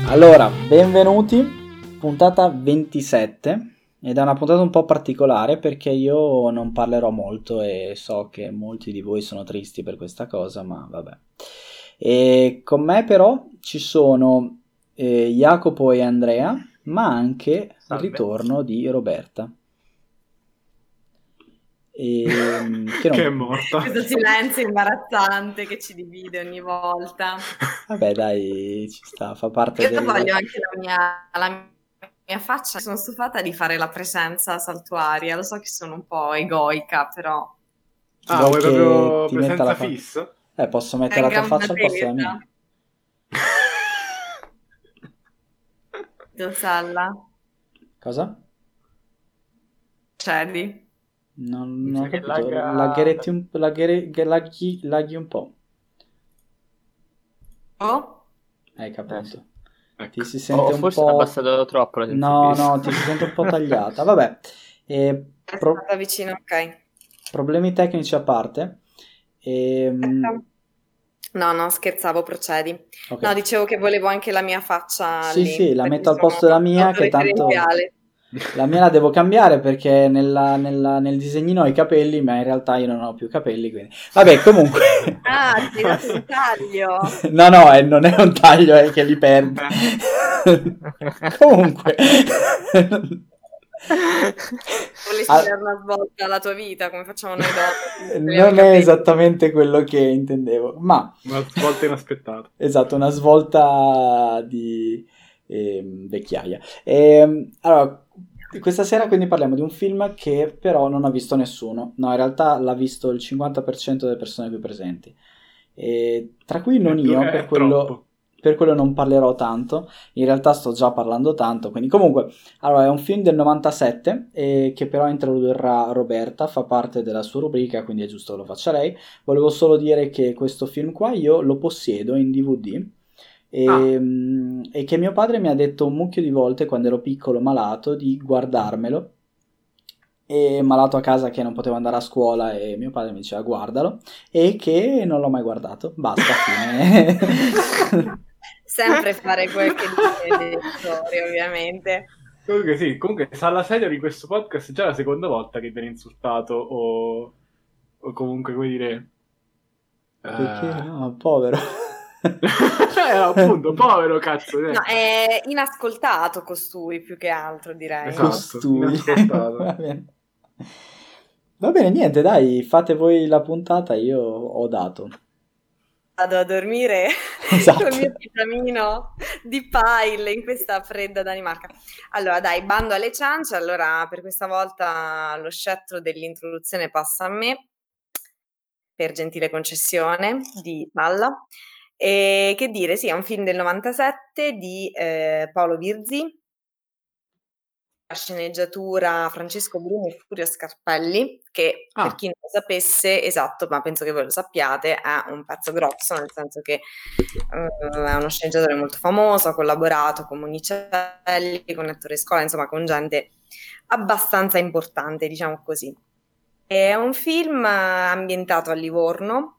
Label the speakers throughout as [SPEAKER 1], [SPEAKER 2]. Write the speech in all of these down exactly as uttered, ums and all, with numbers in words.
[SPEAKER 1] Allora, benvenuti, puntata ventisette, ed è una puntata un po' particolare perché io non parlerò molto e so che molti di voi sono tristi per questa cosa, ma vabbè. E con me però ci sono eh, Jacopo e Andrea, ma anche
[SPEAKER 2] Salve.
[SPEAKER 1] il ritorno di Roberta. E, che, non...
[SPEAKER 2] che è morta.
[SPEAKER 3] Questo silenzio imbarazzante che ci divide ogni volta.
[SPEAKER 1] Vabbè dai, ci sta, fa parte
[SPEAKER 3] Io
[SPEAKER 1] del...
[SPEAKER 3] voglio anche la mia, la mia faccia, sono stufata di fare la presenza saltuaria, lo so che sono un po' egoica, però...
[SPEAKER 2] Ah, vuoi proprio
[SPEAKER 1] ti metta
[SPEAKER 2] presenza
[SPEAKER 1] la fa-
[SPEAKER 2] fissa?
[SPEAKER 1] Eh, posso mettere la tua faccia al posto della mia.
[SPEAKER 3] Dosalla.
[SPEAKER 1] Cosa?
[SPEAKER 3] Cedi.
[SPEAKER 1] Non,
[SPEAKER 2] Mi
[SPEAKER 1] non
[SPEAKER 2] sa
[SPEAKER 1] ho
[SPEAKER 2] che
[SPEAKER 1] capito,
[SPEAKER 2] lagga-
[SPEAKER 1] lagheretti un, laghere- che laghi, laghi un po'.
[SPEAKER 3] Oh?
[SPEAKER 1] Hai capito.
[SPEAKER 2] Eh, sì. Ecco.
[SPEAKER 1] Ti si sente
[SPEAKER 4] O
[SPEAKER 1] un
[SPEAKER 4] forse
[SPEAKER 1] po'...
[SPEAKER 4] ho abbassato troppo la
[SPEAKER 1] No,
[SPEAKER 4] sensibilità.
[SPEAKER 1] no, ti si sente un po' tagliata. Vabbè, eh,
[SPEAKER 3] È
[SPEAKER 1] pro-
[SPEAKER 3] stata vicino, ok.
[SPEAKER 1] problemi tecnici a parte. Ehm,
[SPEAKER 3] No, no, scherzavo, procedi.
[SPEAKER 1] ok.
[SPEAKER 3] No, dicevo che volevo anche la mia faccia
[SPEAKER 1] Sì,
[SPEAKER 3] lì,
[SPEAKER 1] sì, la
[SPEAKER 3] perché
[SPEAKER 1] metto al
[SPEAKER 3] sono
[SPEAKER 1] posto della mia, che tanto...
[SPEAKER 3] autoreferenziale.
[SPEAKER 1] La mia la devo cambiare perché nella- nella- nel disegnino ho i capelli, ma in realtà io non ho più capelli, quindi... Vabbè, comunque...
[SPEAKER 3] Ah, ti hai dato un taglio.
[SPEAKER 1] No, no, eh, non è un taglio, è che li perdi. Comunque...
[SPEAKER 3] Volessi
[SPEAKER 1] Ah,
[SPEAKER 3] dare una svolta alla tua vita, come facciamo noi dopo?
[SPEAKER 1] non è esattamente quello che intendevo, ma...
[SPEAKER 2] Una svolta inaspettata.
[SPEAKER 1] Esatto, una svolta di ehm, vecchiaia. Ehm, allora, questa sera quindi parliamo di un film che però non ha visto nessuno. No, in realtà l'ha visto il cinquanta per cento delle persone qui presenti. E tra cui non
[SPEAKER 2] È
[SPEAKER 1] io,
[SPEAKER 2] du- è
[SPEAKER 1] per quello,
[SPEAKER 2] troppo.
[SPEAKER 1] per quello non parlerò tanto. In realtà sto già parlando tanto, quindi comunque... Allora, è un film del novantasette eh, che però introdurrà Roberta, fa parte della sua rubrica, quindi è giusto che lo faccia lei. Volevo solo dire che questo film qua io lo possiedo in D V D e,
[SPEAKER 2] Ah.
[SPEAKER 1] mm, e che mio padre mi ha detto un mucchio di volte quando ero piccolo malato di guardarmelo, e malato a casa che non potevo andare a scuola e mio padre mi diceva guardalo, e che non l'ho mai guardato, basta, fine.
[SPEAKER 3] Sempre fare quel che dice il lettore, ovviamente.
[SPEAKER 2] Comunque sì, comunque Salla Serio di questo podcast è già la seconda volta che viene insultato o, o comunque, come dire...
[SPEAKER 1] Perché
[SPEAKER 2] eh,
[SPEAKER 1] no, povero.
[SPEAKER 2] eh, appunto, povero cazzo. eh.
[SPEAKER 3] No, è inascoltato costui, più che altro, direi.
[SPEAKER 2] Esatto.
[SPEAKER 1] Costui.
[SPEAKER 2] inascoltato.
[SPEAKER 1] Va bene. Va bene, niente, dai, fate voi la puntata, io ho dato.
[SPEAKER 3] Vado a dormire
[SPEAKER 1] Esatto.
[SPEAKER 3] col mio vitamino di pile in questa fredda Danimarca. Allora, dai, bando alle ciance. Allora, per questa volta lo scettro dell'introduzione passa a me, per gentile concessione di Palla. E che dire, sì, è un film del novantasette di eh, Paolo Virzi, la sceneggiatura Francesco Bruni e Furio Scarpelli, che
[SPEAKER 2] Ah.
[SPEAKER 3] per chi non lo sapesse, esatto, ma penso che voi lo sappiate, è un pezzo grosso, nel senso che eh, è uno sceneggiatore molto famoso, ha collaborato con Monicelli, con Ettore Scola, insomma con gente abbastanza importante, diciamo così. È un film ambientato a Livorno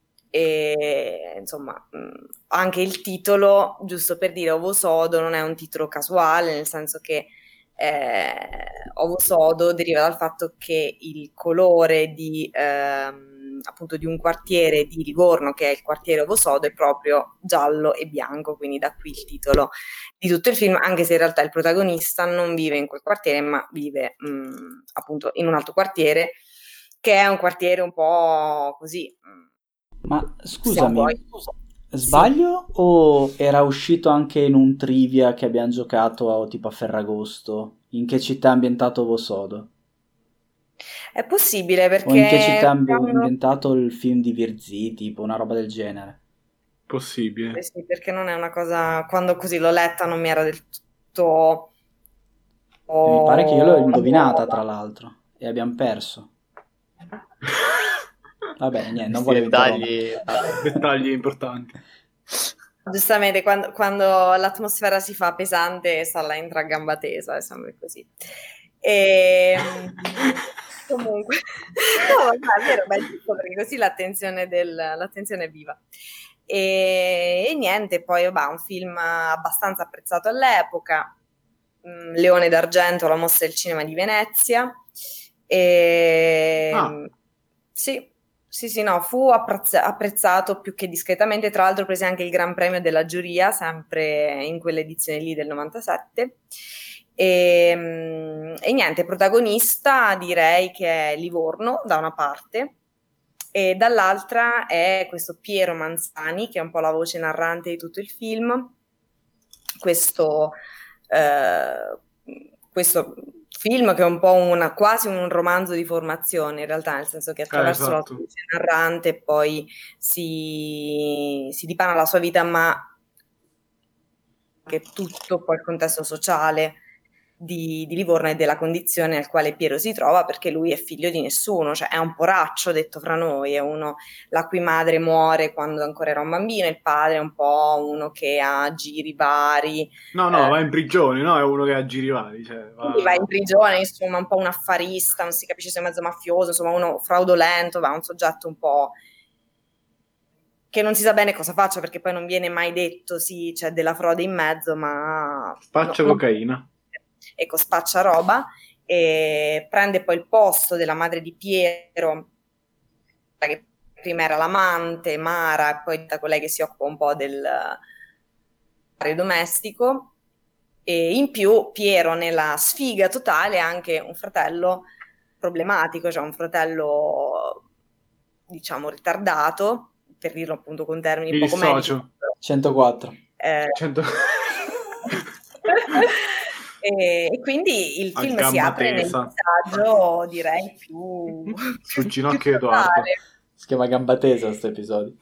[SPEAKER 3] e insomma mh, anche il titolo, giusto per dire Ovo Sodo, non è un titolo casuale, nel senso che eh, Ovo Sodo deriva dal fatto che il colore di, ehm, appunto di un quartiere di Livorno, che è il quartiere Ovo Sodo, è proprio giallo e bianco, quindi da qui il titolo di tutto il film, anche se in realtà il protagonista non vive in quel quartiere, ma vive mh, appunto in un altro quartiere, che è un quartiere un po' così.
[SPEAKER 1] Ma
[SPEAKER 3] Se
[SPEAKER 1] scusami,
[SPEAKER 3] vuoi, scusa.
[SPEAKER 1] sbaglio o era uscito anche in un trivia che abbiamo giocato a, tipo a Ferragosto? In che città è ambientato Ovo Sodo?
[SPEAKER 3] È possibile
[SPEAKER 1] O in che
[SPEAKER 3] perché
[SPEAKER 1] città è ambi-
[SPEAKER 3] quando-
[SPEAKER 1] ambientato il film di Virzì, tipo una roba del genere?
[SPEAKER 2] Possibile.
[SPEAKER 3] eh sì, perché non è una cosa, quando così l'ho letta non mi era del tutto...
[SPEAKER 1] E mi pare che io l'ho indovinata, tra l'altro, e abbiamo perso. Vabbè, niente, non volevo
[SPEAKER 4] dettagli.
[SPEAKER 1] interrompere.
[SPEAKER 2] Dettagli importanti.
[SPEAKER 3] Giustamente, quando, quando l'atmosfera si fa pesante, Salla entra a gamba tesa, è sempre così. E, comunque, no, vabbè, è vero, beh, giusto, perché così l'attenzione, del, l'attenzione è viva. E, e niente, poi vabbè, un film abbastanza apprezzato all'epoca, mh, Leone d'Argento, la mostra del cinema di Venezia. E,
[SPEAKER 2] Ah.
[SPEAKER 3] sì, sì, sì, no, fu apprezz- apprezzato più che discretamente, tra l'altro prese anche il Gran Premio della giuria, sempre in quell'edizione lì del novantasette. E, mh, e niente, protagonista direi che è Livorno da una parte e dall'altra è questo Piero Manzani, che è un po' la voce narrante di tutto il film. Questo, eh, questo film che è un po' una, quasi un romanzo di formazione in realtà, nel senso che
[SPEAKER 2] Eh,
[SPEAKER 3] attraverso la
[SPEAKER 2] esatto.
[SPEAKER 3] sua voce narrante poi si, si dipana la sua vita, ma che tutto poi il contesto sociale di, di Livorno e della condizione nel quale Piero si trova, perché lui è figlio di nessuno, cioè è un poraccio detto fra noi, è uno la cui madre muore quando ancora era un bambino, il padre è un po' uno che ha giri vari,
[SPEAKER 2] No, no,
[SPEAKER 3] eh,
[SPEAKER 2] va in prigione, no? È uno che ha giri vari, cioè,
[SPEAKER 3] quindi va in
[SPEAKER 2] va...
[SPEAKER 3] prigione, insomma, un po' un affarista, non si capisce se è mezzo mafioso, insomma, uno fraudolento, va un soggetto un po' che non si sa bene cosa faccia, perché poi non viene mai detto sì, c'è della frode in mezzo, ma no,
[SPEAKER 2] Spaccia
[SPEAKER 3] non-
[SPEAKER 2] cocaina.
[SPEAKER 3] ecco, spaccia roba e prende poi il posto della madre di Piero, che prima era l'amante, Mara, e poi da colei che si occupa un po' del affare domestico. E in più Piero nella sfiga totale ha anche un fratello problematico, cioè un fratello diciamo ritardato, per dirlo appunto con termini
[SPEAKER 2] Mi
[SPEAKER 3] poco medici.
[SPEAKER 2] dissocio.
[SPEAKER 1] centoquattro.
[SPEAKER 3] Eh,
[SPEAKER 2] cento...
[SPEAKER 3] e, e quindi il
[SPEAKER 2] A
[SPEAKER 3] film si
[SPEAKER 2] gamba
[SPEAKER 3] apre nel
[SPEAKER 2] tesa.
[SPEAKER 3] disagio, direi, più,
[SPEAKER 2] Sul
[SPEAKER 3] più,
[SPEAKER 2] ginocchio
[SPEAKER 3] più
[SPEAKER 2] Edoardo.
[SPEAKER 3] totale.
[SPEAKER 1] Si chiama Gamba Tesa questo episodio.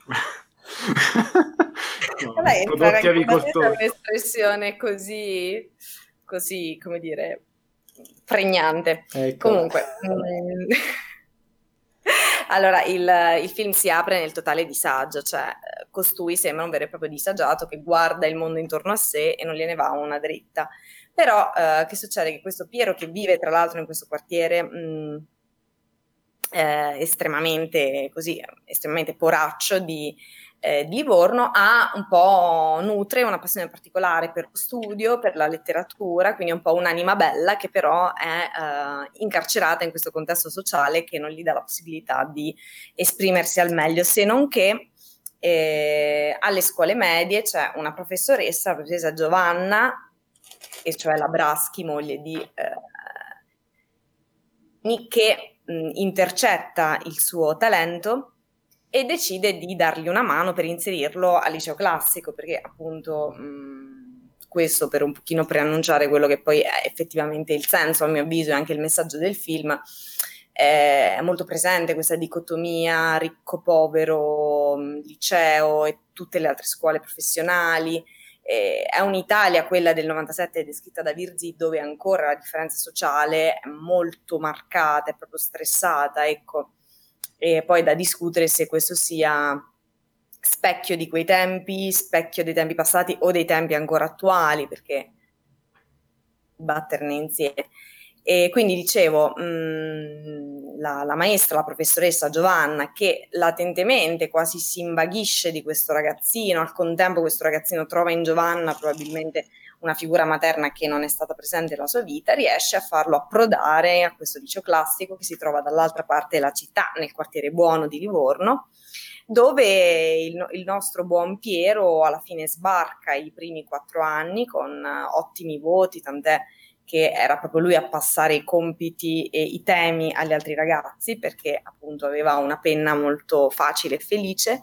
[SPEAKER 2] No,
[SPEAKER 3] Vabbè, entrare
[SPEAKER 2] prodotti
[SPEAKER 3] a gamba tesa è
[SPEAKER 2] avicoltori.
[SPEAKER 3] un'espressione così, così, come dire, pregnante.
[SPEAKER 1] Ecco.
[SPEAKER 3] Comunque, mm, allora il, il film si apre nel totale disagio, cioè eh, costui sembra un vero e proprio disagiato che guarda il mondo intorno a sé e non gliene va una dritta. Però eh, che succede? Che questo Piero che vive tra l'altro in questo quartiere mh, eh, estremamente così, estremamente poraccio di, eh, di Livorno, ha un po' nutre una passione particolare per lo studio, per la letteratura, quindi è un po' un'anima bella che però è eh, incarcerata in questo contesto sociale che non gli dà la possibilità di esprimersi al meglio, se non che eh, alle scuole medie c'è una professoressa, la professoressa Giovanna, e cioè la Braschi, moglie di eh, che mh, intercetta il suo talento e decide di dargli una mano per inserirlo al liceo classico, perché appunto mh, questo per un pochino preannunciare quello che poi è effettivamente il senso, a mio avviso, e anche il messaggio del film, è molto presente questa dicotomia ricco-povero, mh, liceo e tutte le altre scuole professionali. Eh, è un'Italia, quella del novantasette descritta da Virzi, dove ancora la differenza sociale è molto marcata, è proprio stressata, ecco. E poi da discutere se questo sia specchio di quei tempi, specchio dei tempi passati o dei tempi ancora attuali, perché batterne insieme. E quindi dicevo, mh, la, la maestra, la professoressa Giovanna, che latentemente quasi si invaghisce di questo ragazzino, al contempo questo ragazzino trova in Giovanna probabilmente una figura materna che non è stata presente nella sua vita, riesce a farlo approdare a questo liceo classico che si trova dall'altra parte della città, nel quartiere buono di Livorno, dove il, il nostro buon Piero alla fine sbarca i primi quattro anni con uh, ottimi voti, tant'è che era proprio lui a passare i compiti e i temi agli altri ragazzi, perché appunto aveva una penna molto facile e felice.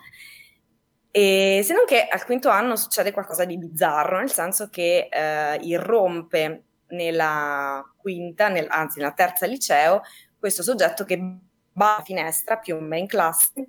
[SPEAKER 3] E se non che al quinto anno succede qualcosa di bizzarro, nel senso che eh, irrompe nella quinta, nel, anzi nella terza liceo, questo soggetto che va alla finestra, piomba in classe,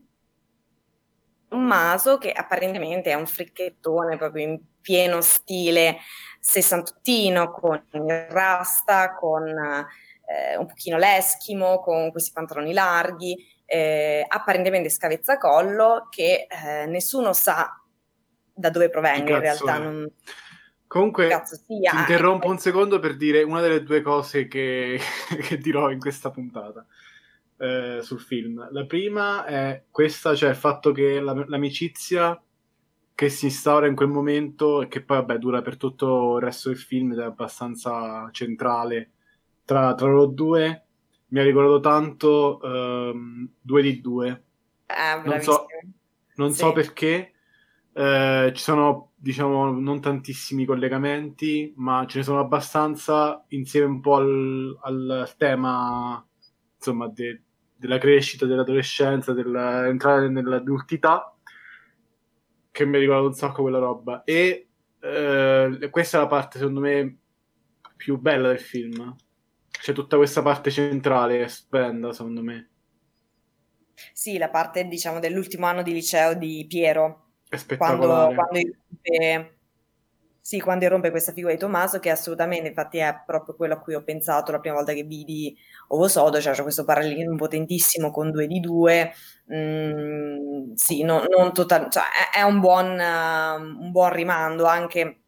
[SPEAKER 3] un maso che apparentemente è un fricchettone proprio in pieno stile sessantottino, con il rasta, con eh, un pochino l'eschimo, con questi pantaloni larghi, eh, apparentemente scavezzacollo, che eh, nessuno sa da dove provenga in
[SPEAKER 2] Cazzo
[SPEAKER 3] realtà.
[SPEAKER 2] è.
[SPEAKER 3] Non...
[SPEAKER 2] Comunque,
[SPEAKER 3] Cazzo sia.
[SPEAKER 2] ti interrompo un secondo per dire una delle due cose che, che dirò in questa puntata eh, sul film. La prima è questa, cioè il fatto che la, l'amicizia che si instaura in quel momento e che poi vabbè dura per tutto il resto del film ed è abbastanza centrale tra, tra loro due. Mi ha ricordato tanto ehm, due di due.
[SPEAKER 3] Eh,
[SPEAKER 2] Non so,
[SPEAKER 3] bravissimo.
[SPEAKER 2] non
[SPEAKER 3] Sì.
[SPEAKER 2] so perché, eh, ci sono, diciamo, non tantissimi collegamenti, ma ce ne sono abbastanza insieme un po' al, al tema, insomma, de- della crescita, dell'adolescenza, dell'entrare nell'adultità, che mi ricorda un sacco quella roba. E eh, questa è la parte, secondo me, più bella del film. C'è tutta questa parte centrale, è stupenda, secondo me.
[SPEAKER 3] Sì, la parte, diciamo, dell'ultimo anno di liceo di Piero,
[SPEAKER 2] È
[SPEAKER 3] quando,
[SPEAKER 2] spettacolare.
[SPEAKER 3] quando irrompe, sì, quando irrompe questa figura di Tommaso, che assolutamente, infatti, è proprio quello a cui ho pensato la prima volta che vidi Ovo Sodo, cioè c'è questo parallelismo potentissimo con due di due. Mm, sì, no- non total- cioè, è, è un buon, eh, un buon rimando anche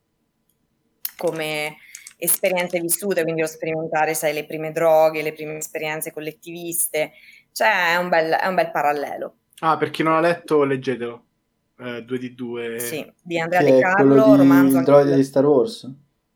[SPEAKER 3] come esperienze vissute, quindi lo sperimentare, sai, le prime droghe, le prime esperienze collettiviste, cioè è un bel, è un bel parallelo.
[SPEAKER 2] Ah, per chi non ha letto, leggetelo. Eh, due di due.
[SPEAKER 3] Sì, di Andrea De
[SPEAKER 1] Che è quello
[SPEAKER 3] Carlo,
[SPEAKER 1] di
[SPEAKER 3] romanzo
[SPEAKER 1] il
[SPEAKER 3] anche
[SPEAKER 1] droide
[SPEAKER 3] quello.
[SPEAKER 1] di Star Wars.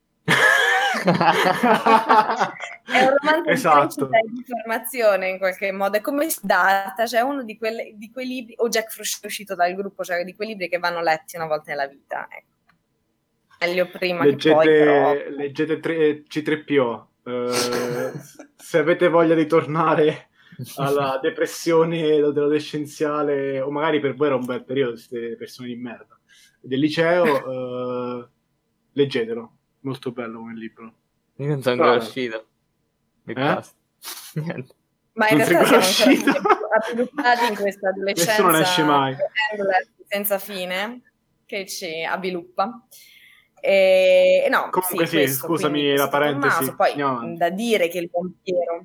[SPEAKER 3] È un romanzo di
[SPEAKER 2] Esatto.
[SPEAKER 3] crescita e di formazione in qualche modo, è come Siddhartha, cioè uno di, quelle, di quei libri, o Jack Frost è uscito dal gruppo, cioè di quei libri che vanno letti una volta nella vita, ecco. Meglio prima che poi, però.
[SPEAKER 2] Leggete, leggete tre- C tre P O. Eh, se avete voglia di tornare alla depressione dell'adolescenziale, o magari per voi era un bel periodo, siete persone di merda, del liceo, eh, leggetelo. Molto bello come libro.
[SPEAKER 4] Io non sono ancora
[SPEAKER 2] Guarda.
[SPEAKER 4] uscito. E
[SPEAKER 2] Eh?
[SPEAKER 4] basta. Niente.
[SPEAKER 3] Ma in
[SPEAKER 2] Non sei
[SPEAKER 3] realtà
[SPEAKER 2] ancora
[SPEAKER 3] siamo ancora
[SPEAKER 2] uscito?
[SPEAKER 3] avviluppati in questa
[SPEAKER 2] Nessuno ne esce
[SPEAKER 3] adolescenza
[SPEAKER 2] mai.
[SPEAKER 3] endless, senza fine che ci avviluppa. E, e no,
[SPEAKER 2] Comunque
[SPEAKER 3] sì,
[SPEAKER 2] sì,
[SPEAKER 3] questo,
[SPEAKER 2] scusami
[SPEAKER 3] quindi
[SPEAKER 2] la
[SPEAKER 3] questo
[SPEAKER 2] parentesi.
[SPEAKER 3] Tommaso, poi
[SPEAKER 2] Andiamo avanti.
[SPEAKER 3] da dire che il buon Piero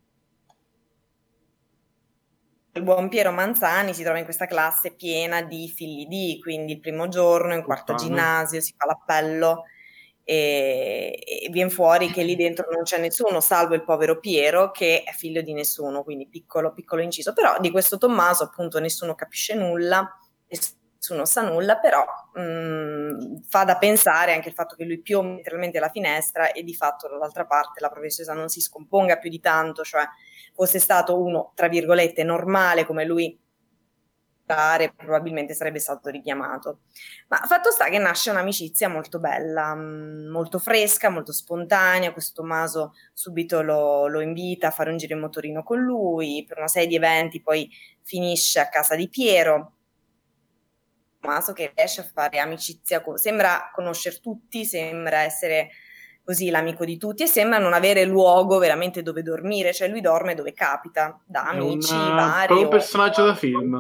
[SPEAKER 3] il buon Piero Manzani si trova in questa classe piena di figli di, quindi il primo giorno in quarta
[SPEAKER 2] Puttana.
[SPEAKER 3] ginnasio si fa l'appello e, e viene fuori che lì dentro non c'è nessuno, salvo il povero Piero che è figlio di nessuno, quindi piccolo, piccolo inciso. Però di questo Tommaso appunto nessuno capisce nulla, nessuno sa nulla, però mh, fa da pensare anche il fatto che lui piombi letteralmente alla finestra e di fatto dall'altra parte la professoressa non si scomponga più di tanto, cioè fosse stato uno, tra virgolette, normale come lui, probabilmente sarebbe stato richiamato. Ma fatto sta che nasce un'amicizia molto bella, molto fresca, molto spontanea. Questo Tommaso subito lo, lo invita a fare un giro in motorino con lui, per una serie di eventi poi finisce a casa di Piero. Tommaso che riesce a fare amicizia, con, sembra conoscere tutti, sembra essere così l'amico di tutti e sembra non avere luogo veramente dove dormire, cioè lui dorme dove capita, da
[SPEAKER 2] È un
[SPEAKER 3] amici
[SPEAKER 2] uh,
[SPEAKER 3] vari
[SPEAKER 2] proprio
[SPEAKER 3] o
[SPEAKER 2] personaggio da film.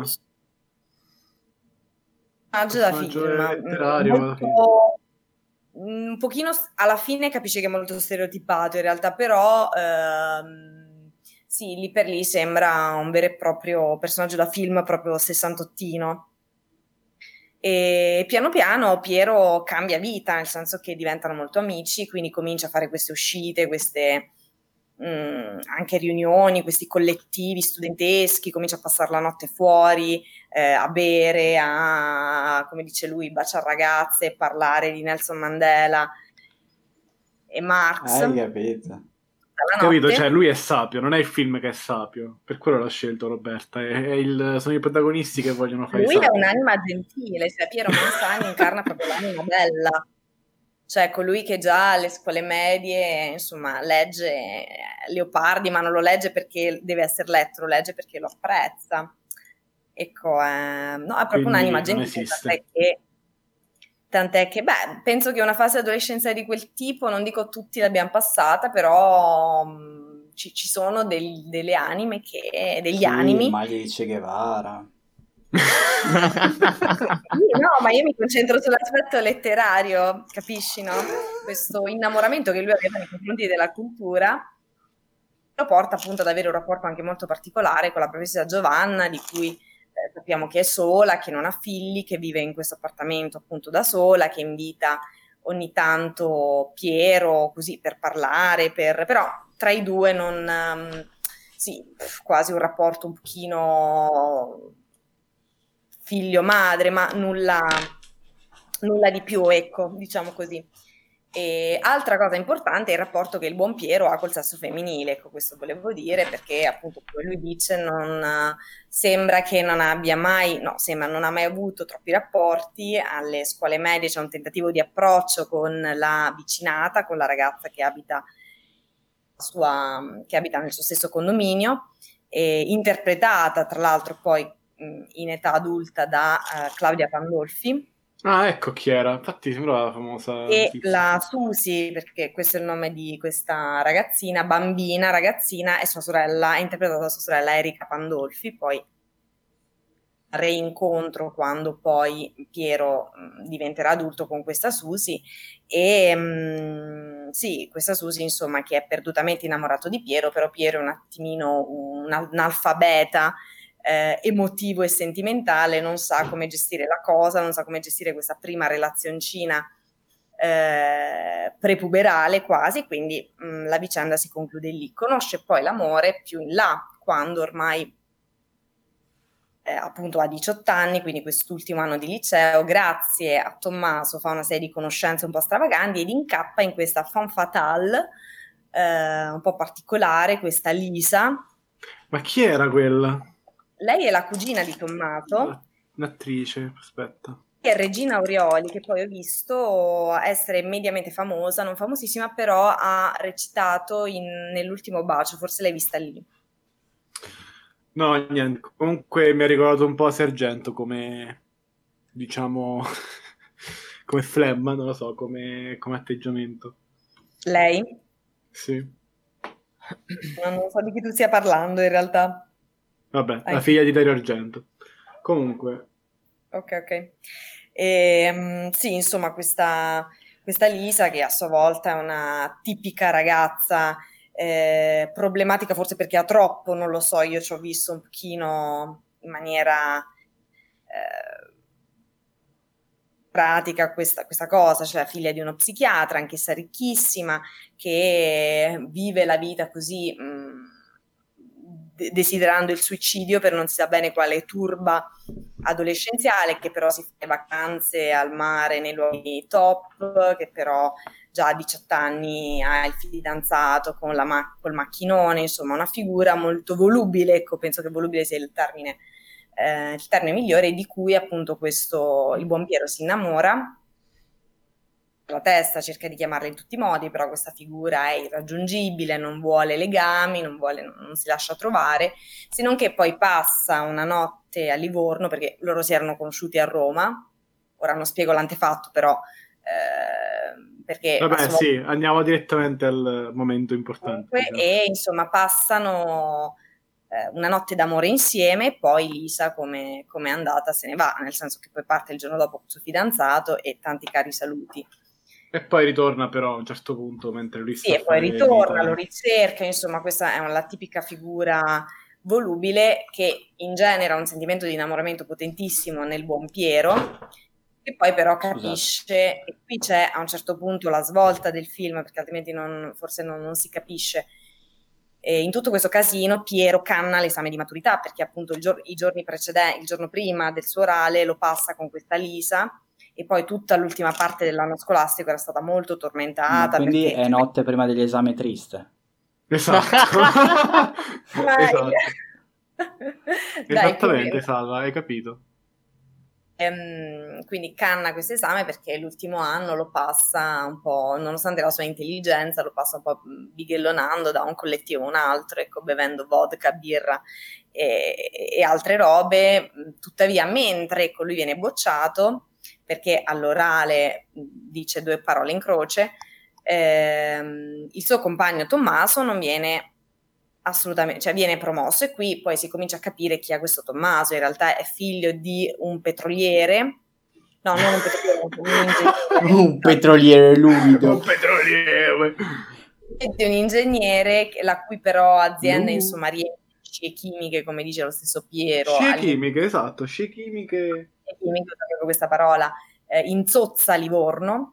[SPEAKER 3] personaggio da
[SPEAKER 2] Personaggio
[SPEAKER 3] film,
[SPEAKER 2] letterario.
[SPEAKER 3] molto, un pochino alla fine capisci che è molto stereotipato in realtà, però ehm, sì, lì per lì sembra un vero e proprio personaggio da film, proprio sessantottino. E piano piano Piero cambia vita, nel senso che diventano molto amici, quindi comincia a fare queste uscite, queste mh, anche riunioni, questi collettivi studenteschi, comincia a passare la notte fuori, eh, a bere, a, come dice lui, baciare ragazze, parlare di Nelson Mandela e Marx.
[SPEAKER 1] Hai capito?
[SPEAKER 3] La
[SPEAKER 2] Capito?
[SPEAKER 3] notte.
[SPEAKER 2] Cioè, lui è sapio, non è il film che è sapio. Per quello l'ha scelto Roberta. È, è il, sono i protagonisti che vogliono fare i
[SPEAKER 3] Lui è
[SPEAKER 2] sapi.
[SPEAKER 3] un'anima gentile, cioè Piero Manzani incarna proprio l'anima bella, cioè colui che già alle scuole medie, insomma, legge eh, Leopardi, ma non lo legge perché deve essere letto, lo legge perché lo apprezza. Ecco, eh, no, è proprio
[SPEAKER 2] Quindi
[SPEAKER 3] un'anima
[SPEAKER 2] non
[SPEAKER 3] gentile,
[SPEAKER 2] esiste.
[SPEAKER 3] tant'è che, tant'è che, beh, penso che una fase adolescenza di quel tipo, non dico tutti l'abbiamo passata, però mh, ci, ci sono del- delle anime che, degli
[SPEAKER 1] Sì,
[SPEAKER 3] animi.
[SPEAKER 1] maglia di Che Guevara.
[SPEAKER 3] Sì, no, ma io mi concentro sull'aspetto letterario, capisci, no? Questo innamoramento che lui aveva nei confronti della cultura lo porta appunto ad avere un rapporto anche molto particolare con la professoressa Giovanna, di cui eh, sappiamo che è sola, che non ha figli, che vive in questo appartamento appunto da sola, che invita ogni tanto Piero così per parlare, per... però tra i due non... Um, sì, quasi un rapporto un pochino figlio-madre, ma nulla, nulla di più, ecco, diciamo così. E altra cosa importante è il rapporto che il buon Piero ha col sesso femminile, ecco, questo volevo dire, perché appunto come lui dice non eh, sembra che non abbia mai, no, sembra non ha mai avuto troppi rapporti. Alle scuole medie c'è un tentativo di approccio con la vicinata, con la ragazza che abita sua, che abita nel suo stesso condominio, e interpretata tra l'altro poi mh, in età adulta da eh, Claudia Pandolfi.
[SPEAKER 2] Ah, ecco chi era. Infatti sembrava la famosa
[SPEAKER 3] E
[SPEAKER 2] tizia.
[SPEAKER 3] la Susi, perché questo è il nome di questa ragazzina, bambina, ragazzina, è sua sorella, è interpretata da sua sorella Erika Pandolfi, poi reincontro quando poi Piero mh, diventerà adulto con questa Susi e mh, sì, questa Susi insomma che è perdutamente innamorato di Piero, però Piero è un attimino un analfabeta eh, emotivo e sentimentale, non sa come gestire la cosa, non sa come gestire questa prima relazioncina eh, prepuberale quasi, quindi mh, la vicenda si conclude lì. Conosce poi l'amore più in là, quando ormai eh, appunto ha diciotto anni, quindi quest'ultimo anno di liceo, grazie a Tommaso fa una serie di conoscenze un po' stravaganti ed incappa in questa femme fatale eh, un po' particolare, questa Lisa.
[SPEAKER 2] Ma chi era quella?
[SPEAKER 3] Lei è la cugina di Tommaso,
[SPEAKER 2] Un'attrice, aspetta.
[SPEAKER 3] che è Regina Aurioli, che poi ho visto essere mediamente famosa, non famosissima, però ha recitato in- nell'ultimo bacio, forse l'hai vista lì.
[SPEAKER 2] No, niente. Comunque mi ha ricordato un po' Sergento come, diciamo, come flemma, non lo so, come, come atteggiamento.
[SPEAKER 3] Lei?
[SPEAKER 2] Sì.
[SPEAKER 3] Non, non so di chi tu stia parlando in realtà.
[SPEAKER 2] Vabbè, la
[SPEAKER 3] Dai.
[SPEAKER 2] figlia di Dario Argento. Comunque,
[SPEAKER 3] Ok, ok. Ehm, sì, insomma, questa, questa Lisa, che a sua volta è una tipica ragazza eh, problematica, forse perché ha troppo, non lo so, io ci ho visto un pochino in maniera eh, pratica questa, questa cosa, cioè figlia di uno psichiatra, anch'essa ricchissima, che vive la vita così mh, de- desiderando il suicidio per non si sa bene quale turba adolescenziale, che però si fa le vacanze al mare nei luoghi top, che però già a diciotto anni ha il fidanzato con la ma- col macchinone, insomma una figura molto volubile, ecco, penso che volubile sia il termine eh, il termine migliore, di cui appunto questo, il buon Piero si innamora, la testa cerca di chiamarla in tutti i modi, però questa figura è irraggiungibile, non vuole legami, non, vuole, non si lascia trovare, se non che poi passa una notte a Livorno, perché loro si erano conosciuti a Roma, ora non spiego l'antefatto, però eh, perché a
[SPEAKER 2] vabbè,
[SPEAKER 3] sua
[SPEAKER 2] sì, andiamo direttamente al momento importante.
[SPEAKER 3] volta
[SPEAKER 2] Diciamo.
[SPEAKER 3] e insomma passano eh, una notte d'amore insieme e poi Lisa come è andata se ne va, nel senso che poi parte il giorno dopo con il suo fidanzato e tanti cari saluti.
[SPEAKER 2] E poi ritorna però a un certo punto mentre lui
[SPEAKER 3] Sì,
[SPEAKER 2] sta a
[SPEAKER 3] e poi
[SPEAKER 2] fare
[SPEAKER 3] ritorna, lo
[SPEAKER 2] vita.
[SPEAKER 3] ricerca, insomma questa è la tipica figura volubile che ingenera un sentimento di innamoramento potentissimo nel buon Piero, che poi però capisce, e qui c'è a un certo punto la svolta del film, perché altrimenti non, forse non, non si capisce. E in tutto questo casino Piero canna l'esame di maturità, perché appunto il gior- i giorni precedenti, il giorno prima del suo orale lo passa con questa Lisa, e poi tutta l'ultima parte dell'anno scolastico era stata molto
[SPEAKER 1] Ma
[SPEAKER 3] tormentata
[SPEAKER 1] quindi
[SPEAKER 3] perché
[SPEAKER 1] è notte prima degli esami triste.
[SPEAKER 2] Esatto. Esatto.
[SPEAKER 3] Dai, più o
[SPEAKER 2] Esattamente,
[SPEAKER 3] meno.
[SPEAKER 2] Salva, hai capito.
[SPEAKER 3] Ehm, quindi canna questo esame perché l'ultimo anno lo passa un po', nonostante la sua intelligenza, lo passa un po' bighellonando da un collettivo a un altro, ecco, bevendo vodka, birra e, e altre robe. Tuttavia, mentre ecco, lui viene bocciato perché all'orale dice due parole in croce, ehm, il suo compagno Tommaso non viene assolutamente, cioè viene promosso e qui poi si comincia a capire chi è questo Tommaso, in realtà è figlio di un petroliere, no, non un petroliere, un ingegnere.
[SPEAKER 1] Un petroliere lumido.
[SPEAKER 2] Un petroliere.
[SPEAKER 3] Di un ingegnere la cui però azienda
[SPEAKER 2] Lu-
[SPEAKER 3] insomma riempie scie chimiche, come dice lo stesso Piero,
[SPEAKER 2] Scie
[SPEAKER 3] all'interno
[SPEAKER 2] chimiche, esatto, scie chimiche.
[SPEAKER 3] chimiche, uso proprio questa parola, eh, inzozza Livorno.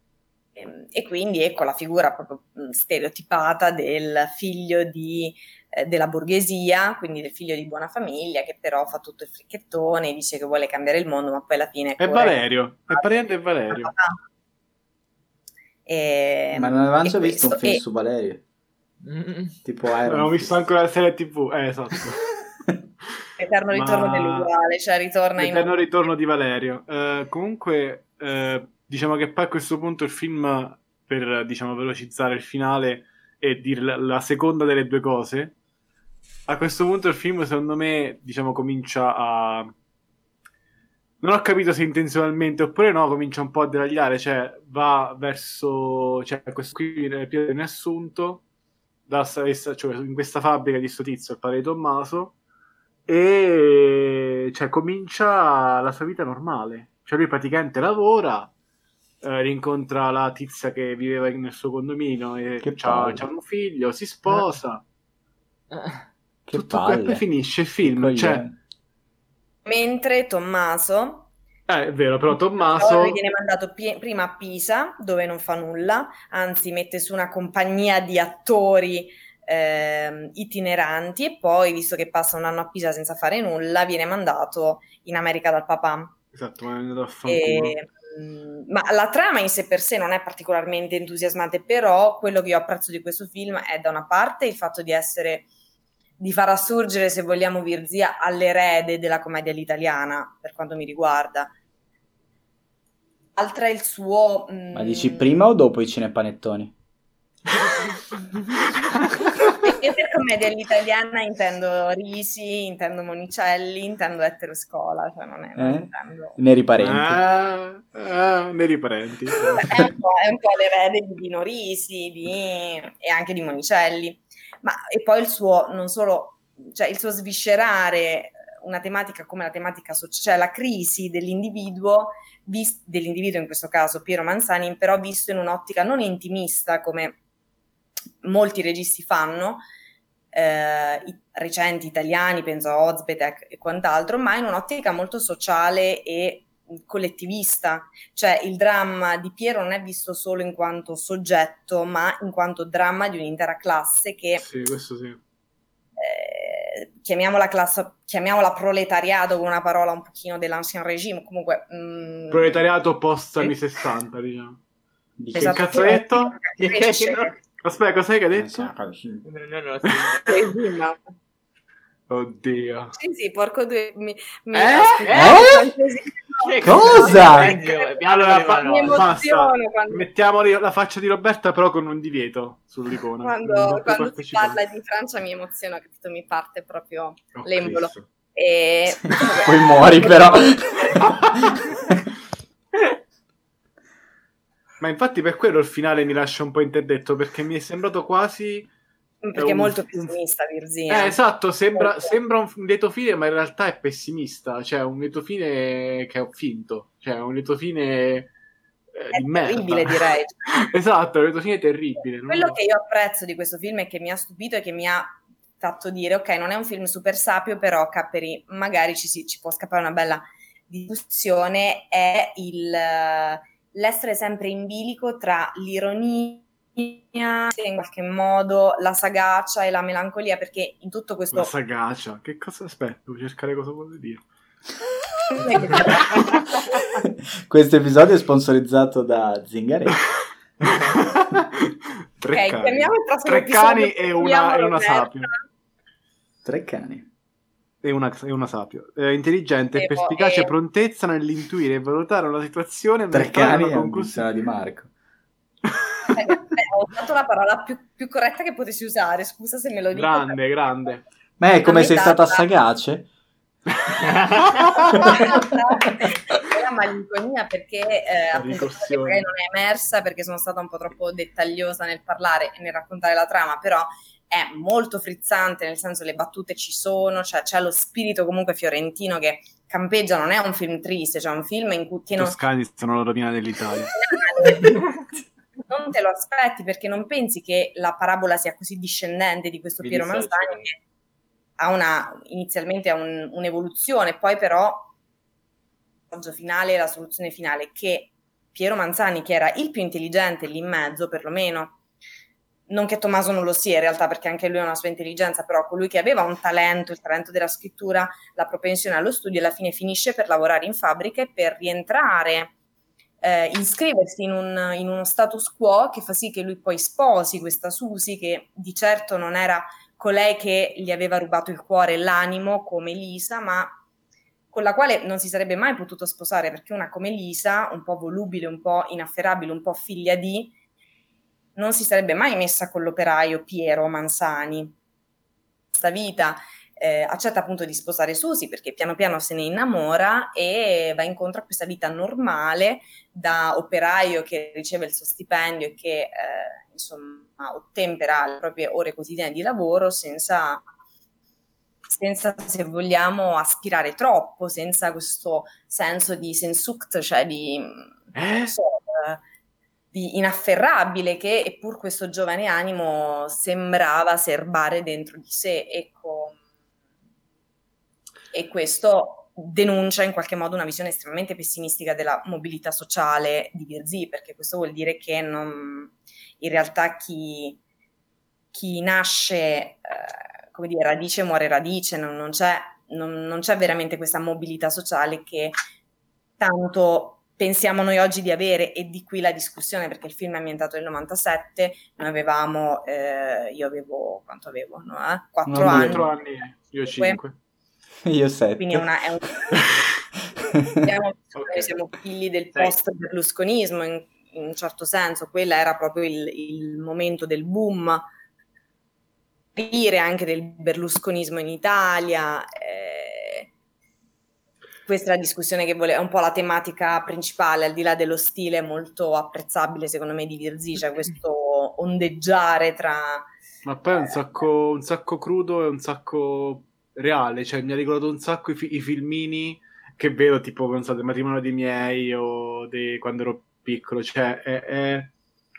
[SPEAKER 3] E, e quindi ecco la figura proprio mh, stereotipata del figlio di eh, della borghesia, quindi del figlio di buona famiglia, che però fa tutto il fricchettone, dice che vuole cambiare il mondo, ma poi alla fine...
[SPEAKER 2] È
[SPEAKER 3] corre-
[SPEAKER 2] Valerio, è praticamente Valerio.
[SPEAKER 3] E,
[SPEAKER 1] Ma non avevamo
[SPEAKER 3] e
[SPEAKER 1] già visto un
[SPEAKER 3] questo-
[SPEAKER 1] film
[SPEAKER 3] e-
[SPEAKER 1] su Valerio?
[SPEAKER 4] Mm.
[SPEAKER 1] Tipo Iron
[SPEAKER 2] Non ho
[SPEAKER 1] Fist.
[SPEAKER 2] visto ancora la serie tivù, eh, esatto.
[SPEAKER 3] L'eterno
[SPEAKER 2] Ma-
[SPEAKER 3] ritorno dell'uguale, cioè ritorna in...
[SPEAKER 2] L'eterno ritorno di Valerio. Eh, comunque, eh, diciamo che poi a questo punto il film, per diciamo velocizzare il finale e dire la, la seconda delle due cose, a questo punto il film secondo me diciamo comincia a... Non ho capito se intenzionalmente oppure no, comincia un po' a deragliare, cioè va verso... cioè questo qui viene assunto da, cioè, in questa fabbrica di sto tizio, il padre di Tommaso, e cioè comincia la sua vita normale, cioè lui praticamente lavora, eh, rincontra la tizia che viveva nel suo condominio e
[SPEAKER 1] Che
[SPEAKER 2] c'ha,
[SPEAKER 1] palle.
[SPEAKER 2] c'ha un figlio, si sposa,
[SPEAKER 1] Che
[SPEAKER 2] tutto
[SPEAKER 1] palle.
[SPEAKER 2] e poi finisce il
[SPEAKER 1] Che
[SPEAKER 2] film, cioè
[SPEAKER 1] coglione.
[SPEAKER 3] Mentre Tommaso...
[SPEAKER 2] eh, è vero, però
[SPEAKER 3] Però
[SPEAKER 2] Tommaso
[SPEAKER 3] lui viene mandato pi- prima a Pisa, dove non fa nulla, anzi mette su una compagnia di attori ehm, itineranti, e poi, visto che passa un anno a Pisa senza fare nulla, viene mandato in America dal papà.
[SPEAKER 2] esatto, ma è andato a fanculo.
[SPEAKER 3] E, mh, ma la trama in sé per sé non è particolarmente entusiasmante, però quello che io apprezzo di questo film è, da una parte, il fatto di essere, di far assurgere, se vogliamo, Virzia all'erede della commedia all'italiana, per quanto mi riguarda. Altra è il suo... mh,
[SPEAKER 1] Ma dici prima o dopo i cinepanettoni?
[SPEAKER 3] Io per commedia all'italiana intendo Risi, intendo Monicelli, intendo Eteroscola, cioè non è... non
[SPEAKER 1] Eh?
[SPEAKER 3] intendo...
[SPEAKER 1] Neri parenti.
[SPEAKER 2] Ah, ah, neri parenti.
[SPEAKER 3] È un po', è un po' l'erede di Dino Risi di, e anche di Monicelli, ma e poi il suo, non solo, cioè il suo sviscerare una tematica come la tematica sociale, cioè la crisi dell'individuo, vis- dell'individuo in questo caso Piero Manzani, però visto in un'ottica non intimista come molti registi fanno, eh, i recenti italiani, penso a Ozbetek e quant'altro, ma in un'ottica molto sociale e collettivista, cioè il dramma di Piero non è visto solo in quanto soggetto, ma in quanto dramma di un'intera classe che
[SPEAKER 2] Sì, questo sì.
[SPEAKER 3] eh, chiamiamola classe, chiamiamola proletariato, con una parola un pochino dell'ancien regime, comunque mh,
[SPEAKER 2] Proletariato post anni sessanta, diciamo.
[SPEAKER 1] Di
[SPEAKER 2] Che
[SPEAKER 3] esatto,
[SPEAKER 2] cazzo hai detto?
[SPEAKER 3] cresce.
[SPEAKER 2] Aspetta, cos'hai che hai
[SPEAKER 1] Eh,
[SPEAKER 2] detto?
[SPEAKER 1] sì, no, sì.
[SPEAKER 4] No, no, no, sì.
[SPEAKER 2] Oddio.
[SPEAKER 3] Sì, sì, porco due... Mi, mi,
[SPEAKER 2] Eh?
[SPEAKER 3] aspetta,
[SPEAKER 1] Eh? Cosa?
[SPEAKER 2] Allora, fa-
[SPEAKER 3] Mi
[SPEAKER 2] basta.
[SPEAKER 3] emoziono quando-
[SPEAKER 2] Mettiamo li- la faccia di Roberta però con un divieto sull'icona.
[SPEAKER 3] Quando,
[SPEAKER 2] Non puoi
[SPEAKER 3] quando si
[SPEAKER 2] partecipare.
[SPEAKER 3] parla di Francia mi emoziono, capito? Mi parte proprio
[SPEAKER 2] Oh,
[SPEAKER 3] l'embolo.
[SPEAKER 2] Cristo.
[SPEAKER 3] E...
[SPEAKER 1] Poi muori però.
[SPEAKER 2] Ma infatti per quello il finale mi lascia un po' interdetto, perché mi è sembrato quasi...
[SPEAKER 3] Perché è
[SPEAKER 2] un-
[SPEAKER 3] molto
[SPEAKER 2] un-
[SPEAKER 3] pessimista, Virzia.
[SPEAKER 2] Eh, esatto, sembra,
[SPEAKER 3] Molto.
[SPEAKER 2] sembra un lieto fine, ma in realtà è pessimista. Cioè, un lieto fine che è finto. Cioè, un lieto fine eh,
[SPEAKER 3] È
[SPEAKER 2] di merda.
[SPEAKER 3] terribile, direi.
[SPEAKER 2] Esatto, un lieto fine terribile. non
[SPEAKER 3] Quello
[SPEAKER 2] lo-
[SPEAKER 3] che io apprezzo di questo film e che mi ha stupito e che mi ha fatto dire, ok, non è un film super sapio, però Capperi, magari ci, si- ci può scappare una bella discussione, è il, eh, l'essere sempre in bilico tra l'ironia e in qualche modo la sagacia e la melancolia, perché in tutto questo...
[SPEAKER 2] La sagacia. Che cosa... Aspetta, devo cercare cosa vuole dire.
[SPEAKER 1] Questo episodio è sponsorizzato da Zingaretti.
[SPEAKER 2] Tre
[SPEAKER 3] Ok,
[SPEAKER 2] cani.
[SPEAKER 3] chiamiamo il prossimo
[SPEAKER 2] Tre
[SPEAKER 3] episodio,
[SPEAKER 2] cani e una,
[SPEAKER 3] chiamiamo
[SPEAKER 2] e una
[SPEAKER 3] Roberta.
[SPEAKER 2] sapio.
[SPEAKER 1] Tre cani.
[SPEAKER 2] E una, e una sapio. Eh, intelligente,
[SPEAKER 3] Devo-
[SPEAKER 2] perspicace
[SPEAKER 3] eh.
[SPEAKER 2] prontezza nell'intuire e valutare una situazione e
[SPEAKER 1] Tre
[SPEAKER 2] nel trarre
[SPEAKER 1] cani
[SPEAKER 2] una
[SPEAKER 1] è un
[SPEAKER 2] conclusione.
[SPEAKER 1] di Marco.
[SPEAKER 3] Eh, ho usato la parola più, più corretta che potessi usare, scusa se me lo dico.
[SPEAKER 2] Grande, grande.
[SPEAKER 1] Ma è come
[SPEAKER 3] A
[SPEAKER 1] sei
[SPEAKER 3] metà
[SPEAKER 1] stata
[SPEAKER 3] tra-
[SPEAKER 1] sagace?
[SPEAKER 3] La malinconia, perché eh,
[SPEAKER 2] La
[SPEAKER 3] appunto cosa che
[SPEAKER 2] ricorsione.
[SPEAKER 3] magari non è emersa perché sono stata un po' troppo dettagliosa nel parlare e nel raccontare la trama, però è molto frizzante, nel senso le battute ci sono, cioè c'è lo spirito comunque fiorentino che campeggia, non è un film triste, cioè un film in cui
[SPEAKER 2] I
[SPEAKER 3] che non,
[SPEAKER 2] toscani sono la rovina dell'Italia.
[SPEAKER 3] non te lo aspetti, perché non pensi che la parabola sia così discendente di questo
[SPEAKER 1] Mi
[SPEAKER 3] Piero
[SPEAKER 1] dissocio.
[SPEAKER 3] Manzani, che ha una, inizialmente ha un- un'evoluzione, poi però il finale, la soluzione finale, che Piero Manzani, che era il più intelligente lì in mezzo perlomeno, non che Tommaso non lo sia in realtà, perché anche lui ha una sua intelligenza, però colui che aveva un talento, il talento della scrittura, la propensione allo studio, alla fine finisce per lavorare in fabbrica e per rientrare, eh, iscriversi in, un, in uno status quo che fa sì che lui poi sposi questa Susi, che di certo non era colei che gli aveva rubato il cuore e l'animo come Lisa, ma con la quale non si sarebbe mai potuto sposare, perché una come Lisa, un po' volubile, un po' inafferrabile, un po' figlia di, non si sarebbe mai messa con l'operaio Piero Mansani. Questa vita eh, accetta appunto di sposare Susi perché piano piano se ne innamora e va incontro a questa vita normale da operaio che riceve il suo stipendio e che eh, insomma ottempera le proprie ore quotidiane di lavoro senza, senza, se vogliamo, aspirare troppo, senza questo senso di Sehnsucht, cioè di,
[SPEAKER 2] Eh?
[SPEAKER 3] non so, eh, di inafferrabile che eppur questo giovane animo sembrava serbare dentro di sé, ecco. E questo denuncia in qualche modo una visione estremamente pessimistica della mobilità sociale di Virzì, perché questo vuol dire che non, in realtà chi, chi nasce, eh, come dire, radice muore radice, non, non, c'è, non, non c'è veramente questa mobilità sociale che tanto pensiamo noi oggi di avere, e di qui la discussione, perché il film è ambientato nel novantasette, noi avevamo, eh, io avevo, quanto avevo? No, eh? quattro
[SPEAKER 1] No,
[SPEAKER 3] anni.
[SPEAKER 2] quattro anni, io cinque.
[SPEAKER 1] Io sette.
[SPEAKER 3] Quindi è una, è un, siamo,
[SPEAKER 2] Ok.
[SPEAKER 3] siamo figli del
[SPEAKER 2] Sei.
[SPEAKER 3] post-berlusconismo in, in un certo senso, quella era proprio il, il momento del boom, dire anche del berlusconismo in Italia. Eh, questa è la discussione che volevo, è un po' la tematica principale, al di là dello stile molto apprezzabile secondo me di Virzì, cioè questo ondeggiare tra...
[SPEAKER 2] Ma poi è un sacco, un sacco crudo e un sacco reale, cioè mi ha ricordato un sacco i, fi- i filmini che vedo tipo, non so, del matrimonio dei miei o di quando ero piccolo, cioè è, è,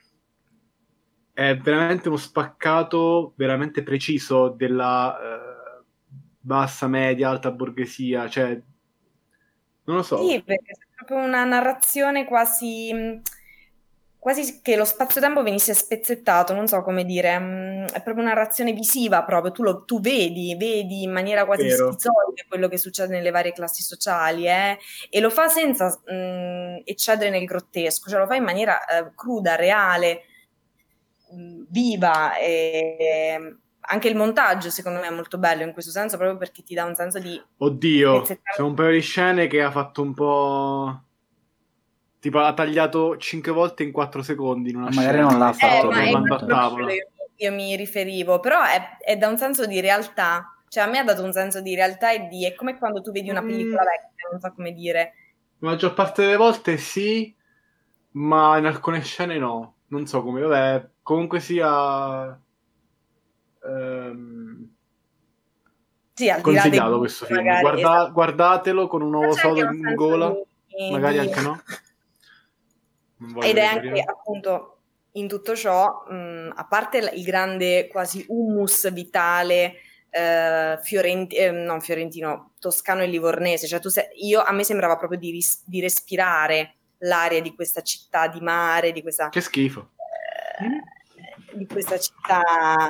[SPEAKER 2] è veramente uno spaccato veramente preciso della eh, bassa, media, alta borghesia, cioè non lo so.
[SPEAKER 3] Sì, perché c'è proprio una narrazione quasi, mh, quasi che lo spazio-tempo venisse spezzettato, non so come dire, mh, è proprio una narrazione visiva proprio, tu, lo, tu vedi, vedi in maniera quasi
[SPEAKER 2] Vero.
[SPEAKER 3] schizoide quello che succede nelle varie classi sociali, eh, e lo fa senza mh, eccedere nel grottesco, cioè lo fa in maniera eh, cruda, reale, mh, viva, e anche il montaggio secondo me è molto bello in questo senso, proprio perché ti dà un senso di
[SPEAKER 2] Oddio,
[SPEAKER 3] spezzettare.
[SPEAKER 2] sono un paio di scene che ha fatto un po'... tipo ha tagliato cinque volte in quattro secondi in una
[SPEAKER 1] Ma magari
[SPEAKER 2] scena.
[SPEAKER 1] non l'ha
[SPEAKER 3] Eh,
[SPEAKER 1] fatto
[SPEAKER 3] ma è
[SPEAKER 2] quando
[SPEAKER 1] per
[SPEAKER 3] quello
[SPEAKER 2] a
[SPEAKER 3] a
[SPEAKER 2] tavola.
[SPEAKER 3] io, io mi riferivo, però è, è da un senso di realtà, cioè a me ha dato un senso di realtà e di, è come quando tu vedi una pellicola
[SPEAKER 2] Mm.
[SPEAKER 3] vecchia, non so come dire.
[SPEAKER 2] La maggior parte delle volte sì, ma in alcune scene no. Non so come, vabbè, comunque sia... ehm,
[SPEAKER 3] Sì, al di là dei
[SPEAKER 2] consigliato
[SPEAKER 3] gusti
[SPEAKER 2] questo film.
[SPEAKER 3] magari,
[SPEAKER 2] Guarda-
[SPEAKER 3] esatto.
[SPEAKER 2] guardatelo con un
[SPEAKER 3] Ma
[SPEAKER 2] uovo
[SPEAKER 3] c'è anche
[SPEAKER 2] sodo
[SPEAKER 3] un
[SPEAKER 2] in
[SPEAKER 3] senso
[SPEAKER 2] gola,
[SPEAKER 3] di-
[SPEAKER 2] magari
[SPEAKER 3] di-
[SPEAKER 2] anche no. Non voglio
[SPEAKER 3] Ed è
[SPEAKER 2] riferire.
[SPEAKER 3] anche appunto in tutto ciò, mh, a parte il- il grande quasi hummus vitale eh, fiorenti- eh, non fiorentino, toscano e livornese, cioè tu sei, io, a me sembrava proprio di, ris- di respirare l'aria di questa città di mare, di questa,
[SPEAKER 2] Che schifo.
[SPEAKER 3] eh, di questa città,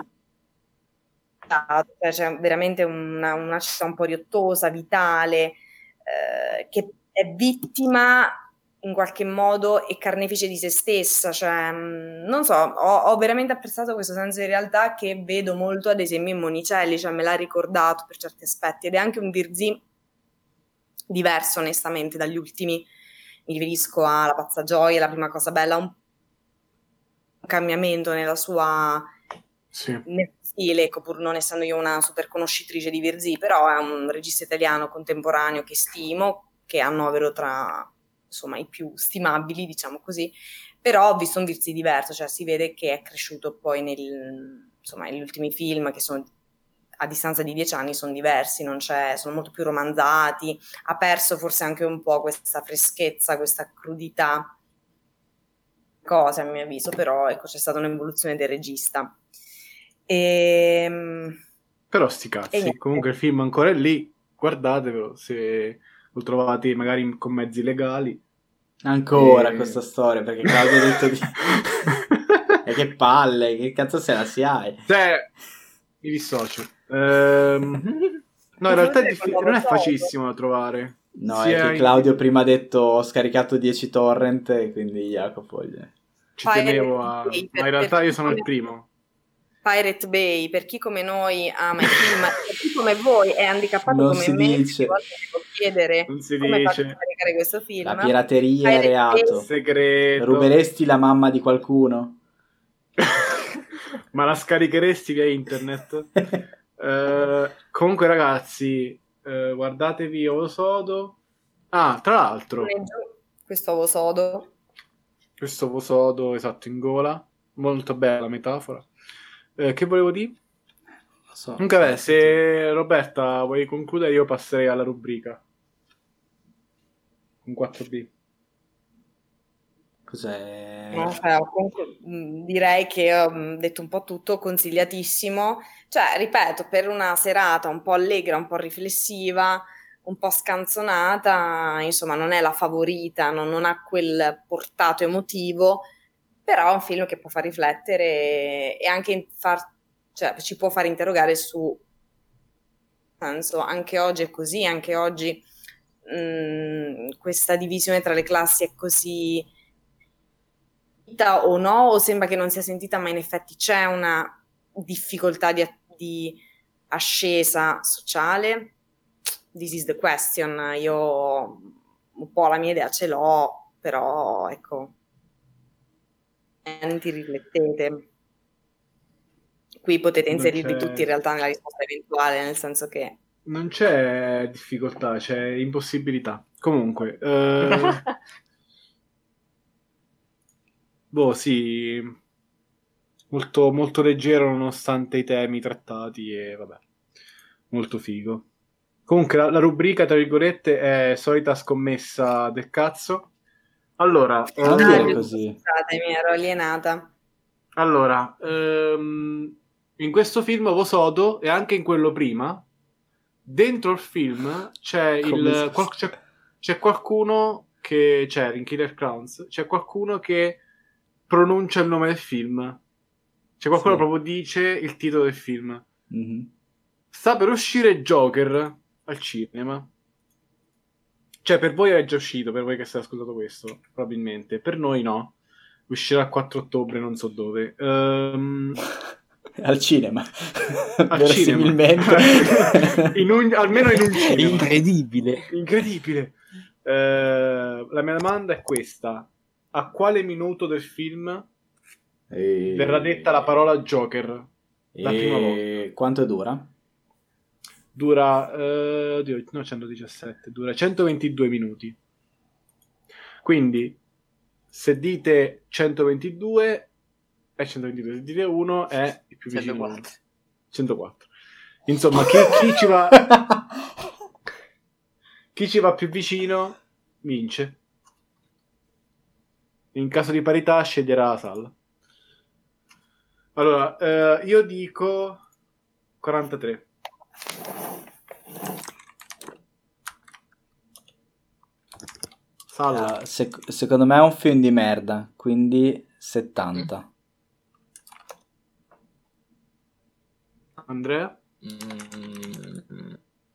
[SPEAKER 3] cioè c'è veramente una, una città un po' riottosa, vitale, eh, che è vittima in qualche modo e carnefice di se stessa, cioè mh, non so, ho, ho veramente apprezzato questo senso di realtà che vedo molto ad esempio in Monicelli, cioè me l'ha ricordato per certi aspetti, ed è anche un Virzì diverso onestamente dagli ultimi, mi riferisco a La pazza gioia, La prima cosa bella, un cambiamento nella sua
[SPEAKER 2] Sì.
[SPEAKER 3] nel stile, ecco, pur non essendo io una super conoscitrice di Virzì, però è un regista italiano contemporaneo che stimo, che annovero tra insomma i più stimabili, diciamo così, però ho visto un Virzì diverso, cioè si vede che è cresciuto poi nel, insomma, negli ultimi film che sono a distanza di dieci anni sono diversi, non c'è, sono molto più romanzati, ha perso forse anche un po' questa freschezza, questa crudità, cosa a mio avviso, però ecco c'è stata un'evoluzione del regista. E,
[SPEAKER 2] Però sti
[SPEAKER 3] e
[SPEAKER 2] cazzi,
[SPEAKER 3] niente.
[SPEAKER 2] comunque il film ancora è lì, guardatelo se lo trovate magari con mezzi legali.
[SPEAKER 1] Ancora
[SPEAKER 2] E-
[SPEAKER 1] questa storia, perché Claudio ha detto di... è che palle, che cazzo se la si hai?
[SPEAKER 2] Cioè, mi dissocio. Ehm, no, in realtà è diffi- non è facilissimo da trovare.
[SPEAKER 1] No,
[SPEAKER 2] Sia
[SPEAKER 1] è che
[SPEAKER 2] in-
[SPEAKER 1] Claudio prima ha detto ho scaricato dieci torrent e quindi Jacopo gli-
[SPEAKER 2] Ci
[SPEAKER 3] Pirate
[SPEAKER 2] tenevo a...
[SPEAKER 3] Bay,
[SPEAKER 2] Ma
[SPEAKER 3] per-
[SPEAKER 2] in realtà
[SPEAKER 3] per
[SPEAKER 2] io
[SPEAKER 3] chi
[SPEAKER 2] sono il
[SPEAKER 3] come-
[SPEAKER 2] primo.
[SPEAKER 3] Pirate Bay, per chi come noi ama i film, per chi come voi è handicappato
[SPEAKER 1] Non
[SPEAKER 3] come
[SPEAKER 1] si
[SPEAKER 3] me,
[SPEAKER 1] dice.
[SPEAKER 3] a volte devo chiedere
[SPEAKER 2] Non si
[SPEAKER 3] come faccio a
[SPEAKER 2] dice.
[SPEAKER 3] caricare questo film.
[SPEAKER 1] La pirateria è
[SPEAKER 3] Pirate
[SPEAKER 1] reato.
[SPEAKER 3] Bay-
[SPEAKER 2] Segreto.
[SPEAKER 1] Ruberesti la mamma di qualcuno?
[SPEAKER 2] Ma la scaricheresti via internet? Eh, comunque ragazzi, eh, guardatevi Ovo Sodo. Ah, tra l'altro,
[SPEAKER 3] questo ovo sodo.
[SPEAKER 2] questo Ovo Sodo, esatto, in gola. Molto bella la metafora. Eh, che volevo dire?
[SPEAKER 1] Lo so.
[SPEAKER 2] Comunque, vabbè, se Roberta vuoi concludere, io passerei alla rubrica. Con quattro B.
[SPEAKER 1] Cos'è?
[SPEAKER 3] No, cioè, comunque, mh, direi che ho mh, detto un po' tutto, consigliatissimo. Cioè, ripeto, per una serata un po' allegra, un po' riflessiva, un po' scanzonata, insomma, non è la favorita, non, non ha quel portato emotivo, però è un film che può far riflettere e anche in far, cioè, ci può far interrogare su, nel senso, anche oggi è così, anche oggi mh, questa divisione tra le classi è così o no, o sembra che non sia sentita, ma in effetti c'è una difficoltà di, di ascesa sociale. This is the question. Io un po' la mia idea ce l'ho, però ecco, ti riflettete. Qui potete
[SPEAKER 2] Non
[SPEAKER 3] inserirvi
[SPEAKER 2] c'è-
[SPEAKER 3] tutti in realtà nella risposta eventuale, nel senso che
[SPEAKER 2] Non c'è difficoltà, c'è impossibilità. Comunque, eh, boh, sì, molto, molto leggero nonostante i temi trattati e vabbè, molto figo. Comunque, la, la rubrica, tra virgolette, è solita scommessa del cazzo. Allora,
[SPEAKER 1] Non
[SPEAKER 2] eh,
[SPEAKER 1] dire così.
[SPEAKER 3] scusatemi, ero alienata.
[SPEAKER 2] allora, ehm, in questo film Ovo Sodo e anche in quello prima, dentro il film c'è
[SPEAKER 1] Come
[SPEAKER 2] il
[SPEAKER 1] si-
[SPEAKER 2] qual- c'è, c'è qualcuno che c'è in Killer Clowns, c'è qualcuno che pronuncia il nome del film. C'è qualcuno
[SPEAKER 1] Sì.
[SPEAKER 2] che proprio dice il titolo del film.
[SPEAKER 1] Mhm.
[SPEAKER 2] Sta per uscire Joker al cinema. Cioè, per voi è già uscito, per voi che state ascoltando questo, probabilmente. Per noi no. Uscirà il quattro ottobre, non so dove. Ehm,
[SPEAKER 1] Al cinema.
[SPEAKER 2] al
[SPEAKER 1] Verosimilmente.
[SPEAKER 2] cinema. In un- almeno in un cinema.
[SPEAKER 4] Incredibile.
[SPEAKER 2] Incredibile. Eh, la mia domanda è questa. A quale minuto del film
[SPEAKER 1] E...
[SPEAKER 2] verrà detta la parola Joker? La
[SPEAKER 1] e...
[SPEAKER 2] prima volta.
[SPEAKER 1] Quanto dura?
[SPEAKER 2] Dura, eh, oddio, no, centodiciassette, dura centoventidue minuti. Quindi, se dite centoventidue, è centoventidue, se dite uno è il più vicino.
[SPEAKER 4] centoquattro.
[SPEAKER 2] centoquattro. Insomma, chi, chi ci va chi ci va più vicino vince. In caso di parità sceglierà la sala. Allora, eh, io dico quarantatré. Sala.
[SPEAKER 1] Ah, sec- secondo me è un film di merda, quindi settanta.
[SPEAKER 2] Andrea?
[SPEAKER 4] Mm.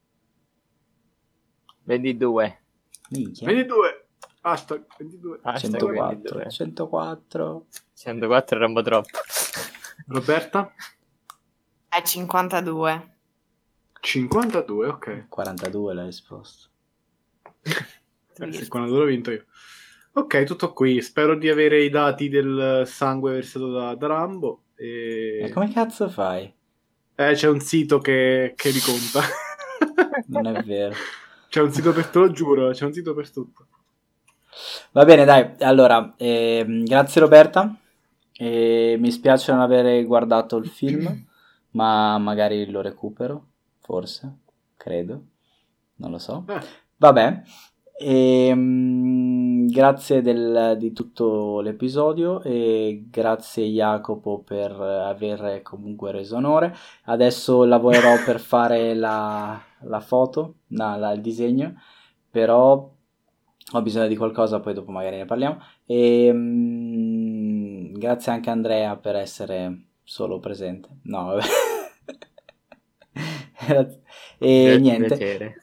[SPEAKER 4] ventidue.
[SPEAKER 1] Minchia.
[SPEAKER 2] ventidue. Hashtag ventidue.
[SPEAKER 4] Hashtag
[SPEAKER 1] centoquattro.
[SPEAKER 4] ventidue.
[SPEAKER 1] centoquattro.
[SPEAKER 4] centoquattro era un po' troppo.
[SPEAKER 2] Roberta?
[SPEAKER 3] È cinquantadue.
[SPEAKER 2] cinquantadue, ok.
[SPEAKER 1] quarantadue la risposta.
[SPEAKER 2] Eh, se quarantadue ho vinto io. Ok, tutto qui. Spero di avere i dati del sangue versato da, da Rambo. E...
[SPEAKER 1] E come cazzo fai?
[SPEAKER 2] Eh, c'è un sito che, che li conta.
[SPEAKER 1] Non è vero.
[SPEAKER 2] C'è un sito per, te lo giuro, c'è un sito per tutto.
[SPEAKER 1] Va bene, dai. Allora, ehm, grazie Roberta. E mi spiace non avere guardato il film, ma magari lo recupero, forse, credo, non lo so.
[SPEAKER 2] Eh,
[SPEAKER 1] Vabbè, ehm, grazie del- di tutto l'episodio e grazie Jacopo per aver comunque reso onore. Adesso lavorerò per fare la, la foto, no, la- il disegno, però ho bisogno di qualcosa, poi dopo magari ne parliamo. E, mm, grazie anche a Andrea per essere solo presente. No, vabbè. E niente.
[SPEAKER 4] Piacere.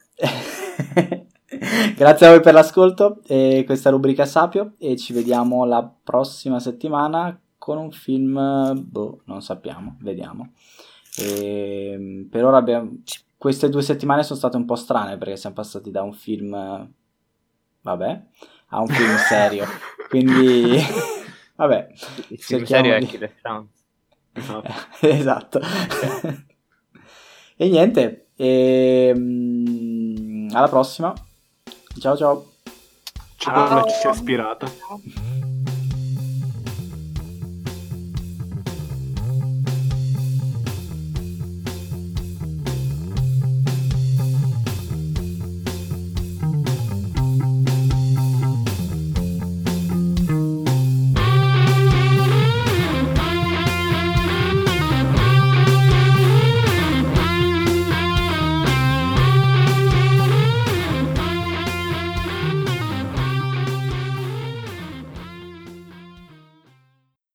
[SPEAKER 1] Grazie a voi per l'ascolto e questa rubrica Sapio, e ci vediamo la prossima settimana con un film, boh, non sappiamo, vediamo. E per ora abbiamo... queste due settimane sono state un po' strane perché siamo passati da un film, vabbè, a un film serio, quindi vabbè,
[SPEAKER 4] Il film serio è Killer Clowns.
[SPEAKER 2] Esatto.
[SPEAKER 1] Esatto. E niente, e... alla prossima. Ciao ciao.
[SPEAKER 2] C'è una
[SPEAKER 3] Ciao.
[SPEAKER 2] C aspirata.
[SPEAKER 3] Ciao.